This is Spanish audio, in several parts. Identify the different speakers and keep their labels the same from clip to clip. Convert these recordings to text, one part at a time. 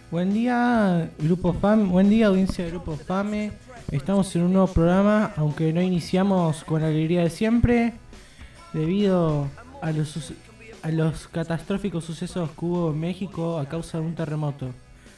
Speaker 1: Buen día, Grupo FAME. Buen día, audiencia de Grupo FAME. Estamos en un nuevo programa, aunque no iniciamos con la alegría de siempre, debido a los catastróficos sucesos que hubo en México a causa de un terremoto.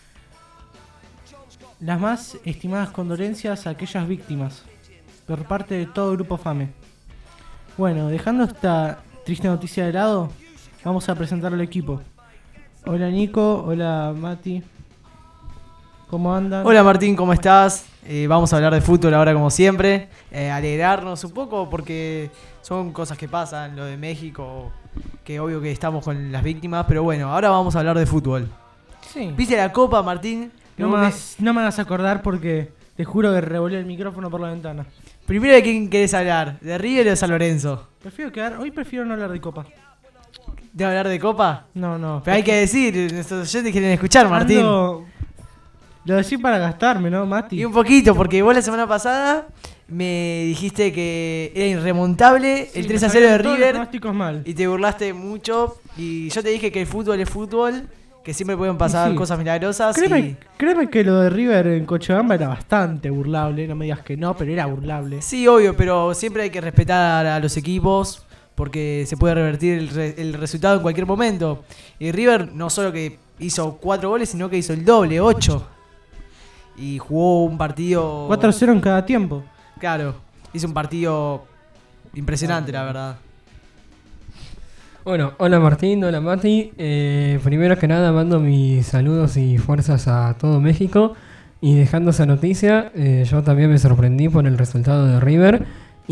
Speaker 1: Las más estimadas condolencias a aquellas víctimas, por parte de todo Grupo FAME. Bueno, dejando esta triste noticia de lado, vamos a presentar al equipo. Hola Nico, hola Mati. ¿Cómo andan?
Speaker 2: Hola Martín, ¿cómo estás? Vamos a hablar de fútbol ahora como siempre. Alegrarnos un poco porque son cosas que pasan, lo de México, que obvio que estamos con las víctimas, pero bueno, ahora vamos a hablar de fútbol.
Speaker 1: Sí.
Speaker 2: ¿Viste la Copa, Martín?
Speaker 1: No me hagas acordar porque te juro que revolé el micrófono por la ventana.
Speaker 2: Primero, ¿de quién querés hablar? ¿De River o de San Lorenzo?
Speaker 1: Hoy prefiero no hablar de Copa.
Speaker 2: ¿De hablar de Copa?
Speaker 1: No.
Speaker 2: Pero hay que decir, nuestros oyentes quieren escuchar, Martín.
Speaker 1: Lo decí para gastarme, ¿no, Mati?
Speaker 2: Y un poquito, porque vos la semana pasada me dijiste que era irremontable el 3-0 de River
Speaker 1: mal.
Speaker 2: y te burlaste mucho. Y yo te dije que el fútbol es fútbol, que siempre pueden pasar cosas milagrosas.
Speaker 1: Créeme que lo de River en Cochabamba era bastante burlable. No me digas que no, pero era burlable.
Speaker 2: Sí, obvio, pero siempre hay que respetar a los equipos porque se puede revertir el resultado en cualquier momento. Y River no solo que hizo 4 goles, sino que hizo el doble, 8. Y jugó un partido...
Speaker 1: 4-0 en cada tiempo.
Speaker 2: Claro, hizo un partido impresionante, la verdad.
Speaker 3: Bueno, hola Martín, hola Mati. Primero que nada mando mis saludos y fuerzas a todo México. Y dejando esa noticia, yo también me sorprendí por el resultado de River.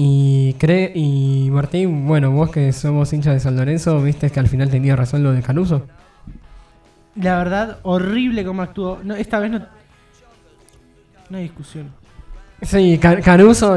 Speaker 3: Y Martín, bueno, vos que somos hinchas de San Lorenzo, ¿viste que al final tenía razón lo de Canuso?
Speaker 1: La verdad, horrible como actuó. No, esta vez no hay discusión.
Speaker 3: Sí, Caruso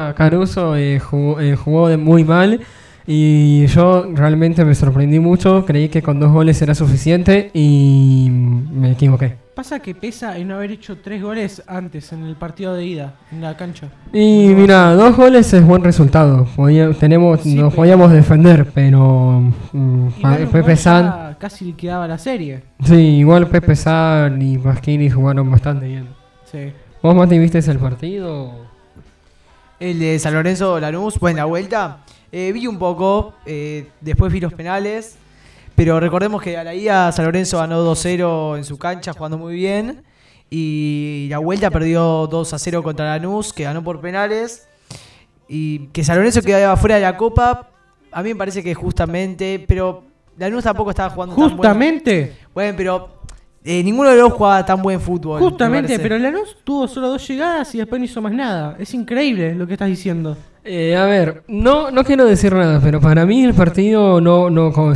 Speaker 3: jugó muy mal y yo realmente me sorprendí mucho, creí que con 2 goles era suficiente y me equivoqué.
Speaker 1: Pasa que pesa en no haber hecho 3 goles antes en el partido de ida, en la cancha.
Speaker 3: Y mira, 2 goles es buen resultado, nos podíamos defender, pero Pepe San...
Speaker 1: casi liquidaba la serie.
Speaker 3: Sí, igual Pepe San y Pasquini jugaron bastante bien.
Speaker 1: Sí.
Speaker 3: ¿Vos, Mati, viste el partido?
Speaker 2: El de San Lorenzo Lanús, pues en la vuelta. Vi un poco, después vi los penales. Pero recordemos que a la ida San Lorenzo ganó 2-0 en su cancha, jugando muy bien. Y la vuelta perdió 2-0 contra Lanús, que ganó por penales. Y que San Lorenzo quedaba fuera de la Copa, a mí me parece que justamente. Pero Lanús tampoco estaba jugando tan
Speaker 1: ¿Justamente?
Speaker 2: Bueno, pero... ninguno de los dos jugaba tan buen fútbol.
Speaker 1: Justamente, pero Lanús tuvo solo 2 llegadas y después no hizo más nada. Es increíble lo que estás diciendo.
Speaker 3: A ver, no quiero decir nada, pero para mí el partido como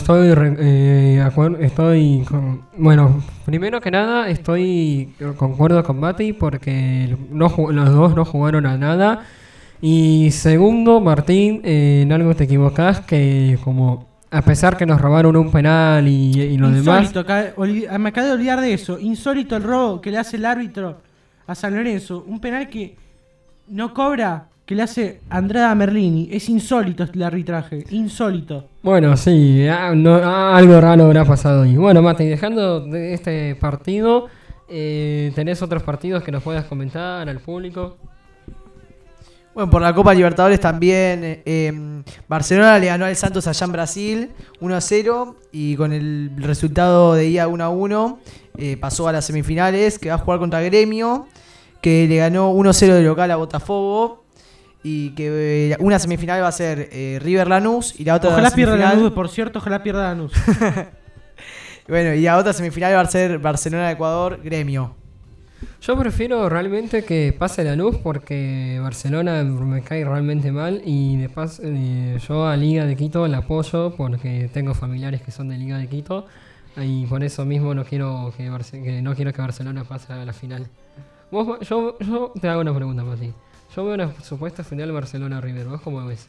Speaker 3: bueno, primero que nada concuerdo con Mati porque los dos no jugaron a nada. Y segundo, Martín, en algo te equivocás, que como... A pesar que nos robaron un penal y lo demás...
Speaker 1: Me acabo de olvidar de eso. Insólito el robo que le hace el árbitro a San Lorenzo. Un penal que no cobra, que le hace Andrea Merlini. Es insólito el arbitraje. Insólito.
Speaker 3: Bueno, sí, algo raro habrá pasado. Y bueno, Mati, dejando de este partido, ¿tenés otros partidos que nos puedas comentar al público?
Speaker 2: Bueno, por la Copa Libertadores también Barcelona le ganó al Santos allá en Brasil 1-0 y con el resultado de ida 1-1 pasó a las semifinales, que va a jugar contra Gremio, que le ganó 1-0 de local a Botafogo y que una semifinal va a ser River Lanús y la otra
Speaker 1: ojalá
Speaker 2: semifinal...
Speaker 1: pierda Lanús, por cierto, ojalá pierda Lanús.
Speaker 2: Bueno, y la otra semifinal va a ser Barcelona-Ecuador, Gremio.
Speaker 3: Yo prefiero realmente que pase Lanús porque Barcelona me cae realmente mal y después yo a Liga de Quito la apoyo porque tengo familiares que son de Liga de Quito y por eso mismo no quiero que Barcelona pase a la final. Yo te hago una pregunta, Mati. Yo veo una supuesta final Barcelona-River. ¿Vos cómo ves?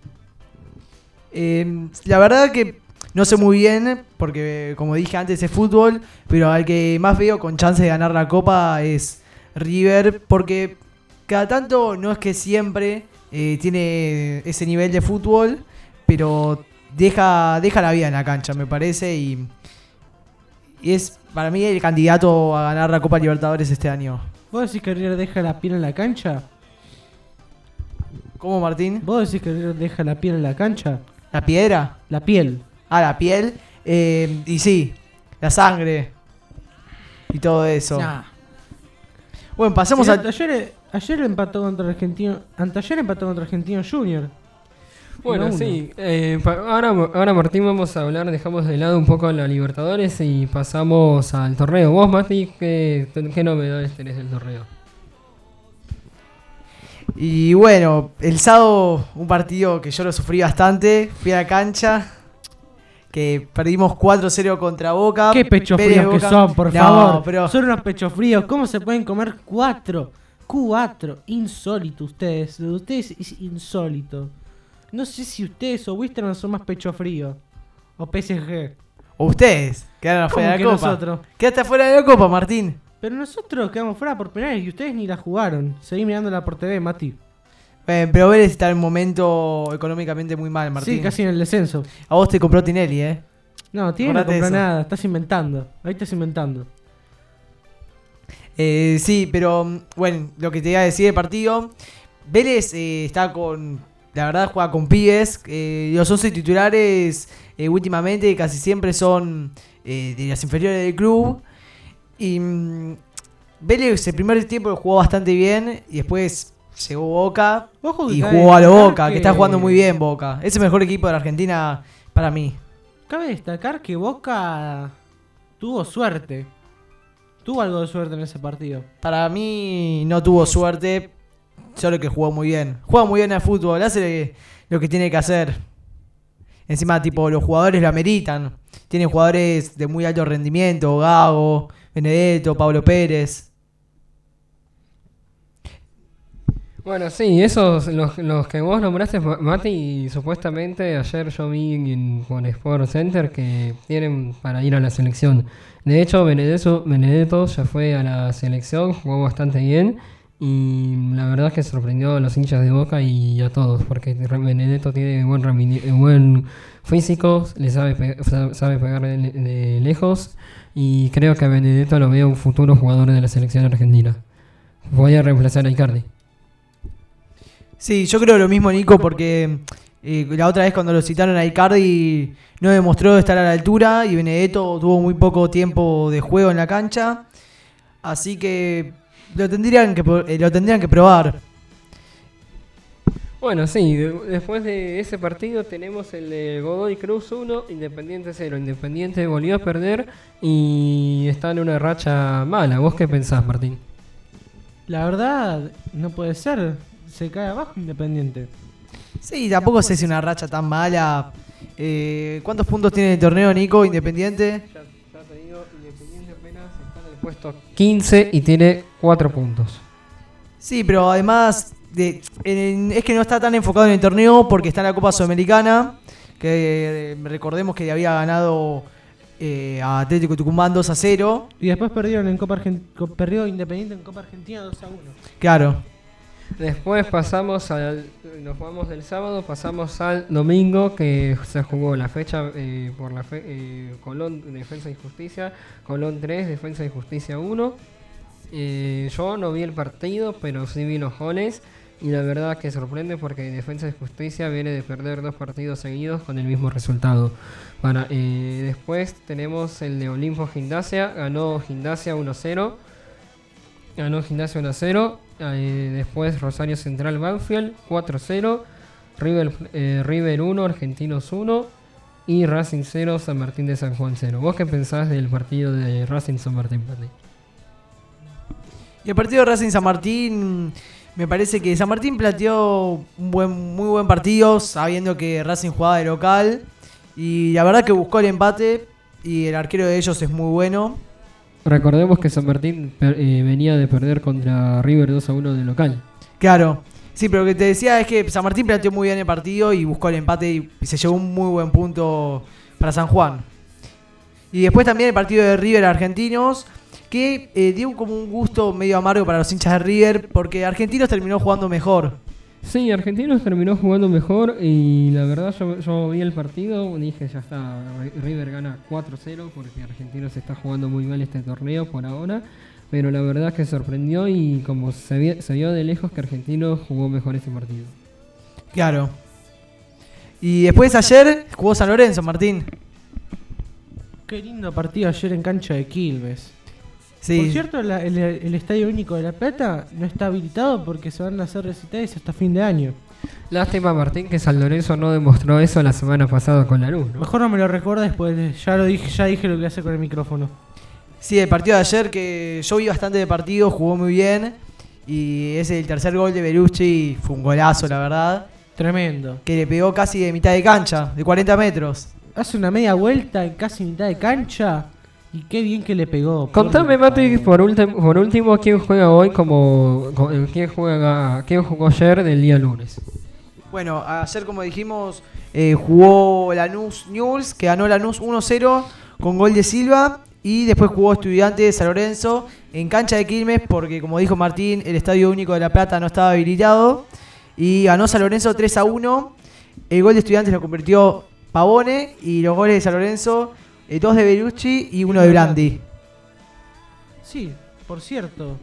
Speaker 2: La verdad que no sé muy bien, porque como dije antes es fútbol, pero al que más veo con chance de ganar la Copa es River, porque cada tanto no es que siempre tiene ese nivel de fútbol, pero deja la vida en la cancha, me parece, y y es para mí el candidato a ganar la Copa Libertadores este año.
Speaker 1: ¿Vos decís que River deja la piel en la cancha?
Speaker 2: ¿Cómo, Martín?
Speaker 1: ¿Vos decís que River deja la piel en la cancha?
Speaker 2: ¿La piedra?
Speaker 1: La piel.
Speaker 2: Ah, la piel. Y sí, la sangre. Y todo eso.
Speaker 1: Nah.
Speaker 2: Bueno, pasemos
Speaker 1: Sí,
Speaker 2: a...
Speaker 1: ayer empató contra Argentino. Anteayer empató contra Argentino Junior.
Speaker 3: Bueno,
Speaker 1: 1-1.
Speaker 3: sí. Ahora, Martín, vamos a hablar, dejamos de lado un poco la Libertadores y pasamos al torneo. Vos, Mati, ¿qué novedades tenés del torneo?
Speaker 2: Y bueno, el sábado un partido que yo lo sufrí bastante. Fui a la cancha, que perdimos 4-0 contra Boca.
Speaker 1: Qué pechos
Speaker 2: Vélez,
Speaker 1: fríos que
Speaker 2: Boca.
Speaker 1: son, por
Speaker 2: No,
Speaker 1: favor.
Speaker 2: pero
Speaker 1: Son unos pechos fríos. ¿Cómo se pueden comer 4? 4. Insólito ustedes. Lo de ustedes es insólito. No sé si ustedes o Wisterman son más pecho frío. O PSG.
Speaker 2: o ustedes quedaron afuera de
Speaker 1: ¿Cómo
Speaker 2: la
Speaker 1: que
Speaker 2: Copa.
Speaker 1: nosotros?
Speaker 2: Quedaste afuera de la Copa, Martín.
Speaker 1: Pero nosotros quedamos fuera por penales y ustedes ni la jugaron. Seguí mirándola por TV, Mati.
Speaker 2: Pero Vélez está en un momento económicamente muy mal, Martín.
Speaker 1: Sí, casi en el descenso.
Speaker 2: A vos te compró Tinelli,
Speaker 1: No, tiene no
Speaker 2: Acordate
Speaker 1: compró
Speaker 2: eso.
Speaker 1: nada. Estás inventando. Ahí estás inventando.
Speaker 2: Sí, pero bueno, lo que te iba a decir del partido. Vélez está con... La verdad juega con pibes. Los 11 titulares últimamente casi siempre son de las inferiores del club. Y Vélez el primer tiempo lo jugó bastante bien. Y después llegó Boca
Speaker 1: Ojo que
Speaker 2: y
Speaker 1: cabe
Speaker 2: jugó a lo
Speaker 1: destacar
Speaker 2: Boca, que está jugando muy bien Boca. Es el mejor equipo de la Argentina para mí.
Speaker 1: Cabe destacar que Boca tuvo suerte. Tuvo algo de suerte en ese partido.
Speaker 2: Para mí no tuvo suerte, solo que jugó muy bien. Juega muy bien al fútbol, hace lo que tiene que hacer. Encima, tipo, los jugadores lo ameritan. Tienen jugadores de muy alto rendimiento, Gago, Benedetto, Pablo Pérez.
Speaker 3: Bueno, sí, esos, los que vos nombraste, Mati, y supuestamente ayer yo vi por Sport Center que tienen para ir a la selección. De hecho, Benedetto ya fue a la selección, jugó bastante bien y la verdad es que sorprendió a los hinchas de Boca y a todos, porque Benedetto tiene buen físico, le sabe pegar de lejos y creo que a Benedetto lo veo un futuro jugador de la selección argentina. Voy a reemplazar a Icardi.
Speaker 2: Sí, yo creo lo mismo, Nico, porque la otra vez cuando lo citaron a Icardi no demostró estar a la altura y Benedetto tuvo muy poco tiempo de juego en la cancha. Así que lo tendrían que probar.
Speaker 3: Bueno, sí, después de ese partido tenemos el de Godoy Cruz 1, Independiente 0. Independiente volvió a perder y está en una racha mala. ¿Vos qué pensás, Martín?
Speaker 1: La verdad, no puede ser. Se cae abajo Independiente.
Speaker 2: Sí, tampoco sé si una racha tan mala. ¿Cuántos puntos tiene el torneo, Nico, Independiente?
Speaker 3: Ya te digo, Independiente apenas está en el puesto 15 y tiene 4 puntos.
Speaker 2: Sí, pero además es que no está tan enfocado en el torneo porque está en la Copa Sudamericana, que recordemos que había ganado a Atlético Tucumán 2-0.
Speaker 1: Y después perdieron en perdió Independiente en Copa Argentina 2-1.
Speaker 2: Claro.
Speaker 3: Después nos vamos del sábado, pasamos al domingo que se jugó la fecha por Colón Defensa y Justicia, Colón 3, Defensa y Justicia 1. Yo no vi el partido, pero sí vi los goles y la verdad que sorprende porque Defensa y Justicia viene de perder 2 partidos seguidos con el mismo resultado. Después tenemos el de Olimpo Gimnasia, ganó Gimnasia 1-0. Después Rosario Central Banfield 4-0. River 1, Argentinos 1 y Racing 0, San Martín de San Juan 0. ¿Vos qué pensás del partido de Racing San Martín?
Speaker 2: Y el partido de Racing San Martín, me parece que San Martín planteó muy buen partido, sabiendo que Racing jugaba de local. Y la verdad que buscó el empate y el arquero de ellos es muy bueno.
Speaker 3: Recordemos que San Martín venía de perder contra River 2-1 de local.
Speaker 2: Claro. Sí, pero lo que te decía es que San Martín planteó muy bien el partido y buscó el empate y se llevó un muy buen punto para San Juan. Y después también el partido de River Argentinos, que dio como un gusto medio amargo para los hinchas de River, porque Argentinos terminó jugando mejor.
Speaker 3: Sí, Argentinos terminó jugando mejor y la verdad yo vi el partido, dije ya está, River gana 4-0 porque Argentinos está jugando muy mal este torneo por ahora, pero la verdad es que sorprendió y como se vio de lejos que Argentinos jugó mejor este partido.
Speaker 2: Claro. Y después ayer jugó San Lorenzo, Martín.
Speaker 1: Qué lindo partido ayer en cancha de Quilmes.
Speaker 2: Sí.
Speaker 1: Por cierto, el Estadio Único de La Plata no está habilitado porque se van a hacer recitales hasta fin de año.
Speaker 3: Lástima, Martín, que San Lorenzo no demostró eso la semana pasada con Lanús, ¿no?
Speaker 1: Mejor no me lo recuerdes, pues ya dije lo que hace con el micrófono.
Speaker 2: Sí, el partido de ayer, que yo vi bastante de partido, jugó muy bien. Y ese el tercer gol de Belucci fue un golazo, la verdad.
Speaker 1: Tremendo.
Speaker 2: Que le pegó casi de mitad de cancha, de 40 metros.
Speaker 1: Hace una media vuelta en casi mitad de cancha. Y qué bien que le pegó.
Speaker 3: Contame, Mati, por último, ¿quién juega hoy quién jugó ayer del día lunes?
Speaker 2: Bueno, ayer como dijimos, jugó Lanús Newell's, que ganó Lanús 1-0 con gol de Silva. Y después jugó Estudiantes de San Lorenzo en cancha de Quilmes porque, como dijo Martín, el Estadio Único de La Plata no estaba habilitado. Y ganó San Lorenzo 3-1. El gol de Estudiantes lo convirtió Pavone y los goles de San Lorenzo, 2 de Belucci y 1 de Brandi.
Speaker 1: Sí, por cierto,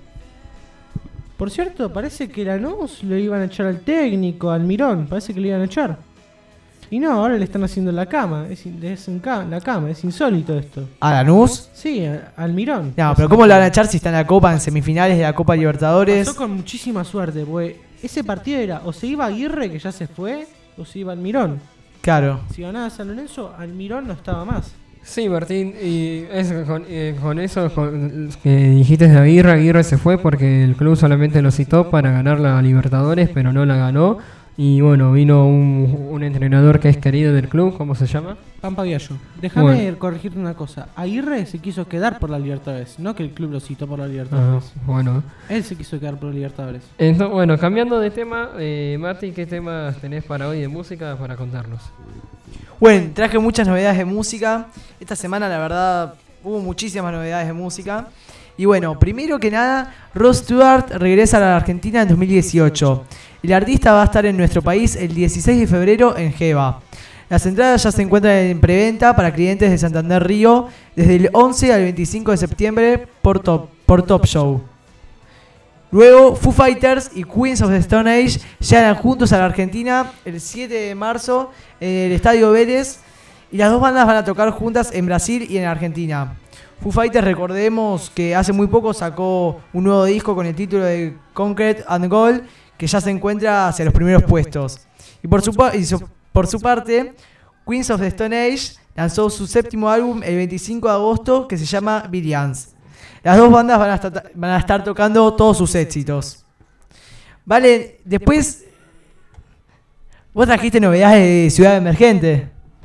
Speaker 1: parece que Lanús lo iban a echar al técnico, al Mirón, parece que lo iban a echar. Y no, ahora le están haciendo la cama, es insólito esto.
Speaker 2: ¿A Lanús?
Speaker 1: Sí, al Mirón.
Speaker 2: No, pero ¿cómo lo van a echar si está en la Copa, en semifinales de la Copa Libertadores?
Speaker 1: Pasó con muchísima suerte, porque ese partido era o se iba Aguirre, que ya se fue, o se iba al Mirón.
Speaker 2: Claro.
Speaker 1: Si ganaba San Lorenzo, al Mirón no estaba más.
Speaker 3: Sí, Martín, y con eso que dijiste de Aguirre se fue porque el club solamente lo citó para ganar la Libertadores, pero no la ganó. Y bueno, vino un entrenador que es querido del club, ¿cómo se llama?
Speaker 1: Pampa Viallo. Déjame corregirte una cosa. Aguirre se quiso quedar por la Libertadores, no que el club lo citó por la Libertadores.
Speaker 3: Bueno.
Speaker 1: Él se quiso quedar por la Libertadores.
Speaker 3: Entonces, bueno, cambiando de tema, Mati, ¿qué temas tenés para hoy de música para contarnos?
Speaker 2: Bueno, traje muchas novedades de música. Esta semana, la verdad, hubo muchísimas novedades de música. Y bueno, primero que nada, Rod Stewart regresa a la Argentina en 2018. El artista va a estar en nuestro país el 16 de febrero en Geva. Las entradas ya se encuentran en preventa para clientes de Santander Río desde el 11 al 25 de septiembre por Top Show. Luego, Foo Fighters y Queens of the Stone Age llegan juntos a la Argentina el 7 de marzo en el Estadio Vélez. Y las dos bandas van a tocar juntas en Brasil y en Argentina. Foo Fighters, recordemos que hace muy poco sacó un nuevo disco con el título de Concrete and Gold, que ya se encuentra hacia los primeros puestos. Y por su parte, Queens of the Stone Age lanzó su séptimo álbum el 25 de agosto que se llama Billions. Las dos bandas van a estar tocando todos sus éxitos. Vale, después vos trajiste novedades de Ciudad Emergente.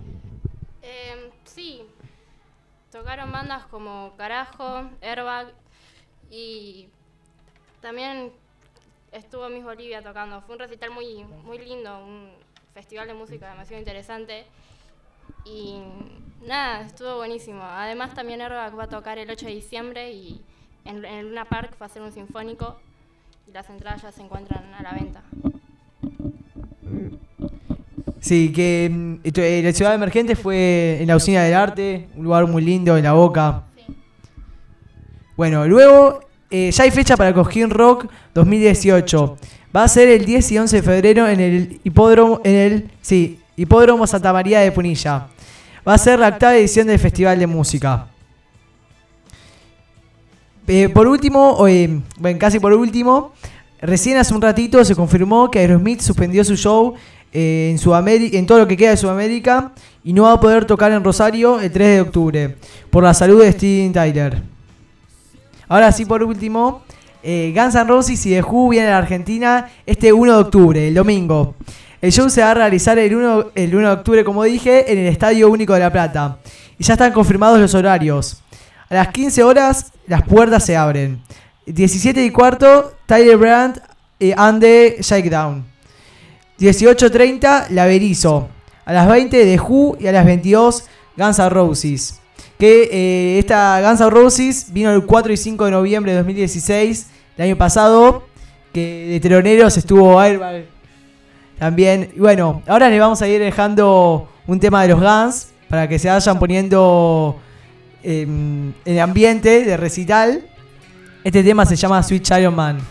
Speaker 4: Sí, tocaron bandas como Carajo, Airbag y también estuvo Miss Bolivia tocando. Fue un recital muy, muy lindo, un festival de música demasiado interesante. Y nada, estuvo buenísimo. Además también Airbag va a tocar el 8 de diciembre y en Luna Park va a ser un sinfónico y las entradas ya se encuentran a la venta.
Speaker 2: Sí, que la Ciudad Emergente fue en la Usina del Arte, un lugar muy lindo en La Boca.
Speaker 4: Sí.
Speaker 2: Bueno, luego ya hay fecha para Cosquín Rock 2018. Va a ser el 10 y 11 de febrero en el Hipódromo Santa María de Punilla. Va a ser la 8ª edición del Festival de Música. Por último, casi por último, recién hace un ratito se confirmó que Aerosmith suspendió su show en Sudamérica, en todo lo que queda de Sudamérica, y no va a poder tocar en Rosario el 3 de octubre por la salud de Steven Tyler. Ahora sí, por último, Guns N' Roses y The Who vienen a la Argentina este 1 de octubre, el domingo. El show se va a realizar el 1 de octubre, como dije, en el Estadio Único de La Plata. Y ya están confirmados los horarios. A las 15 horas las puertas se abren. 17:15, Tyler Brandt and the Shakedown. 18:30, La Berizo. A las 20, The Who, y a las 22, Guns N' Roses. Que esta Guns N' Roses vino el 4 y 5 de noviembre de 2016, el año pasado, que de teloneros estuvo Airbag También, y bueno, ahora les vamos a ir dejando un tema de los Guns para que se vayan poniendo en el ambiente de recital. Este tema se llama Sweet Child of Man.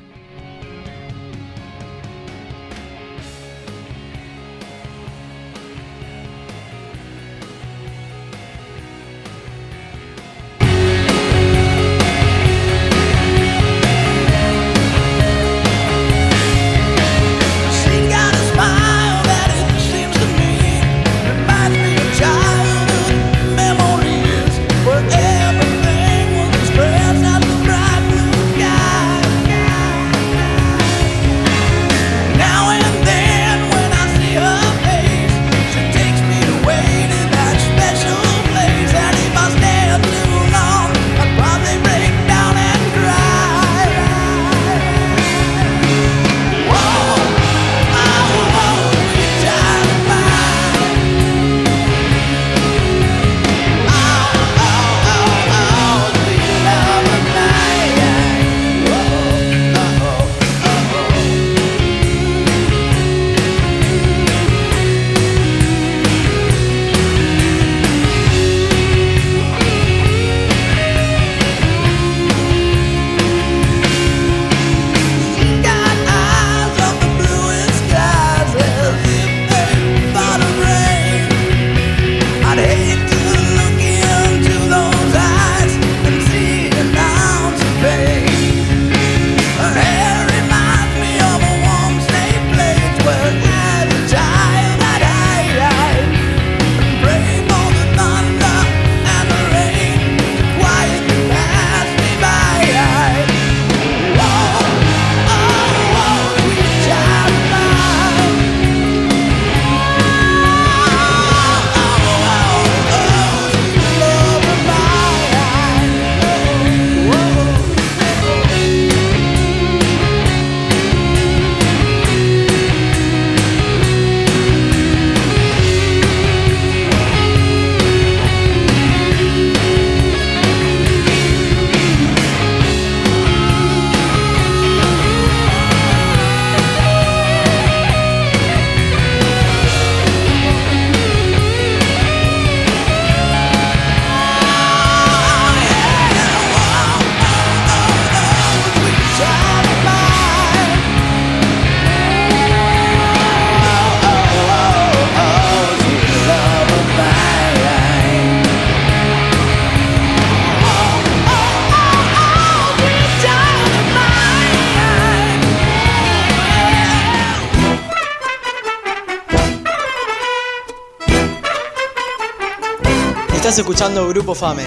Speaker 2: Estás escuchando Grupo Fame.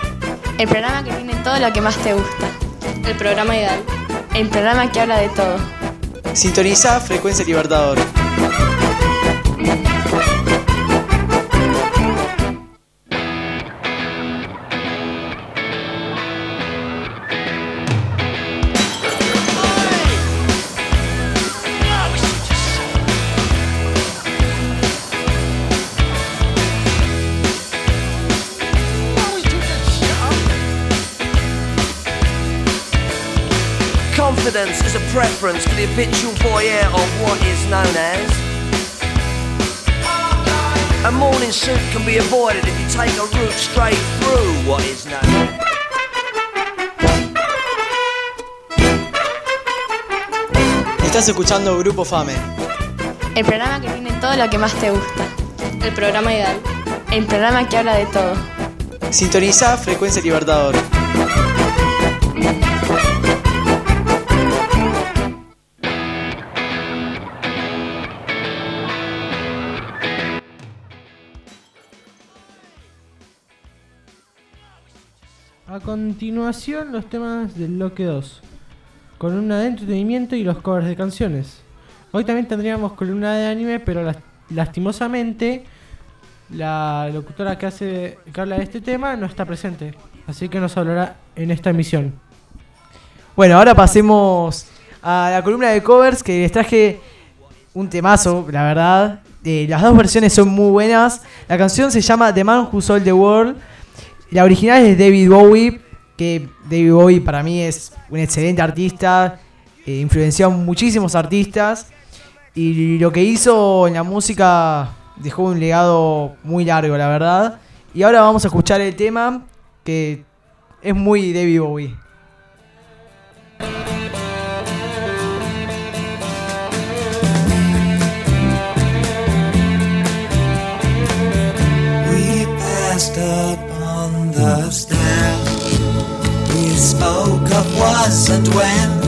Speaker 5: El programa que tiene todo lo que más te gusta.
Speaker 4: El programa ideal.
Speaker 5: El programa que habla de todo.
Speaker 2: Sintoniza Frecuencia Libertador.
Speaker 6: Confidence is a preference for the habitual voyeur of what is known as. A morning suit can be avoided if you take a route straight through what is known as.
Speaker 2: Estás escuchando Grupo Fame.
Speaker 5: El programa que tiene todo lo que más te gusta.
Speaker 4: El programa ideal.
Speaker 5: El programa que habla de todo.
Speaker 2: Sintoniza Frecuencia Libertador.
Speaker 1: A continuación, los temas del bloque 2, columna de entretenimiento y los covers de canciones. Hoy también tendríamos columna de anime, pero lastimosamente la locutora que habla de este tema no está presente, así que nos hablará en esta emisión.
Speaker 2: Bueno, ahora pasemos a la columna de covers, que les traje un temazo, la verdad. Las dos versiones son muy buenas. La canción se llama The Man Who Sold the World. La original es de David Bowie, que David Bowie para mí es un excelente artista, influenció a muchísimos artistas. Y lo que hizo en la música dejó un legado muy largo, la verdad. Y ahora vamos a escuchar el tema que es muy David Bowie.
Speaker 7: We passed up on the stair. We spoke of was and when.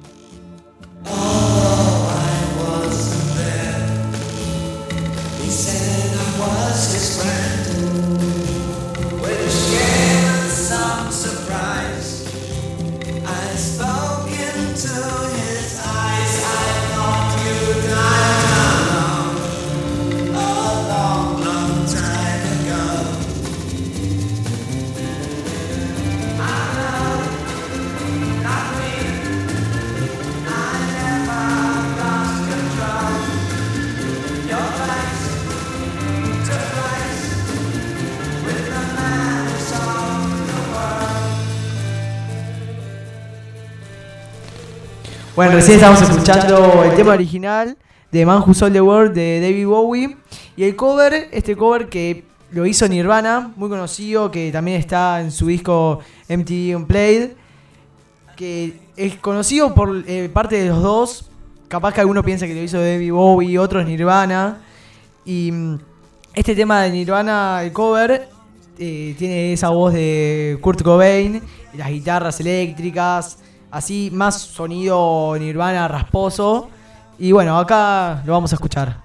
Speaker 2: Bueno, recién estamos escuchando el tema original de Man Who Sold the World de David Bowie. Y el cover, este cover que lo hizo Nirvana, muy conocido, que también está en su disco MTV Unplugged, que es conocido por parte de los dos. Capaz que alguno piensa que lo hizo David Bowie, otros Nirvana. Y este tema de Nirvana, el cover, tiene esa voz de Kurt Cobain, las guitarras eléctricas, así más sonido Nirvana rasposo. Y bueno, acá lo vamos a escuchar.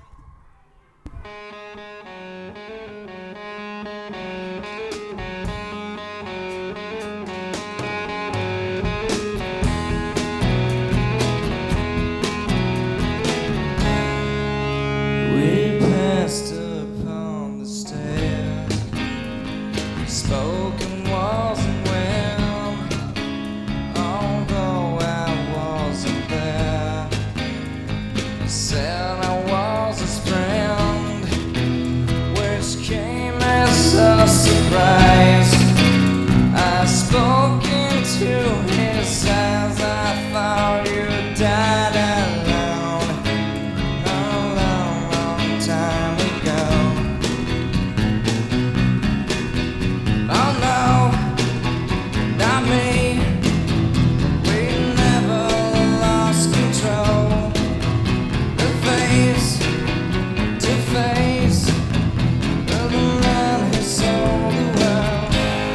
Speaker 7: We passed upon the stair. Spoken wasn't well, although I wasn't there. Said I was his friend, which came as a surprise. I spoke into his eyes. I thought you died alone a long, long time ago. Oh no, not me. We never lost control. The face to face of the man who sold the world.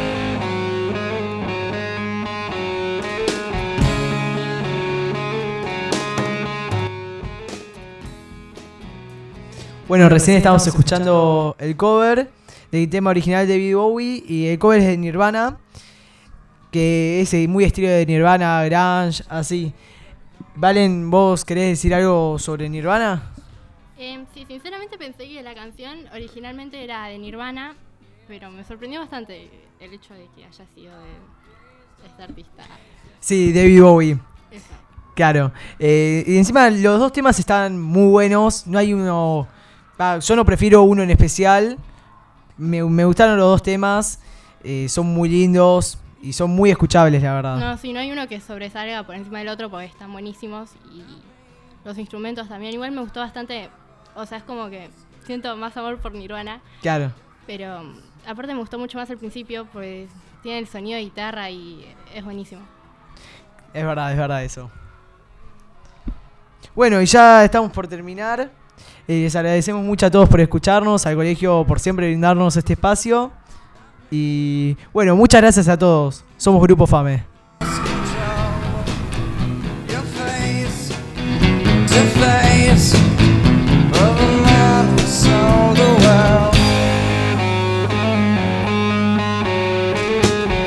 Speaker 2: Bueno, recién estamos escuchando el cover del tema original de David Bowie. Y el cover es de Nirvana, que es muy estilo de Nirvana, grunge, así. Valen, ¿vos querés decir algo sobre Nirvana?
Speaker 4: Sí, sinceramente pensé que la canción originalmente era de Nirvana, pero me sorprendió bastante el hecho de que haya sido de este artista.
Speaker 2: Sí, David Bowie.
Speaker 4: Eso.
Speaker 2: Claro. Y encima los dos temas están muy buenos. No hay uno... yo no prefiero uno en especial. Me gustaron los dos temas. Son muy lindos y son muy escuchables, la verdad.
Speaker 4: No, sí, no hay uno que sobresalga por encima del otro porque están buenísimos y los instrumentos también. Igual me gustó bastante, o sea, es como que siento más amor por Nirvana,
Speaker 2: Claro.
Speaker 4: pero aparte me gustó mucho más al principio pues tiene el sonido de guitarra y es buenísimo.
Speaker 2: Es verdad eso. Bueno, y ya estamos por terminar. Les agradecemos mucho a todos por escucharnos, al colegio por siempre brindarnos este espacio. Y bueno, muchas gracias a todos. Somos Grupo Fame.
Speaker 7: Your face to face.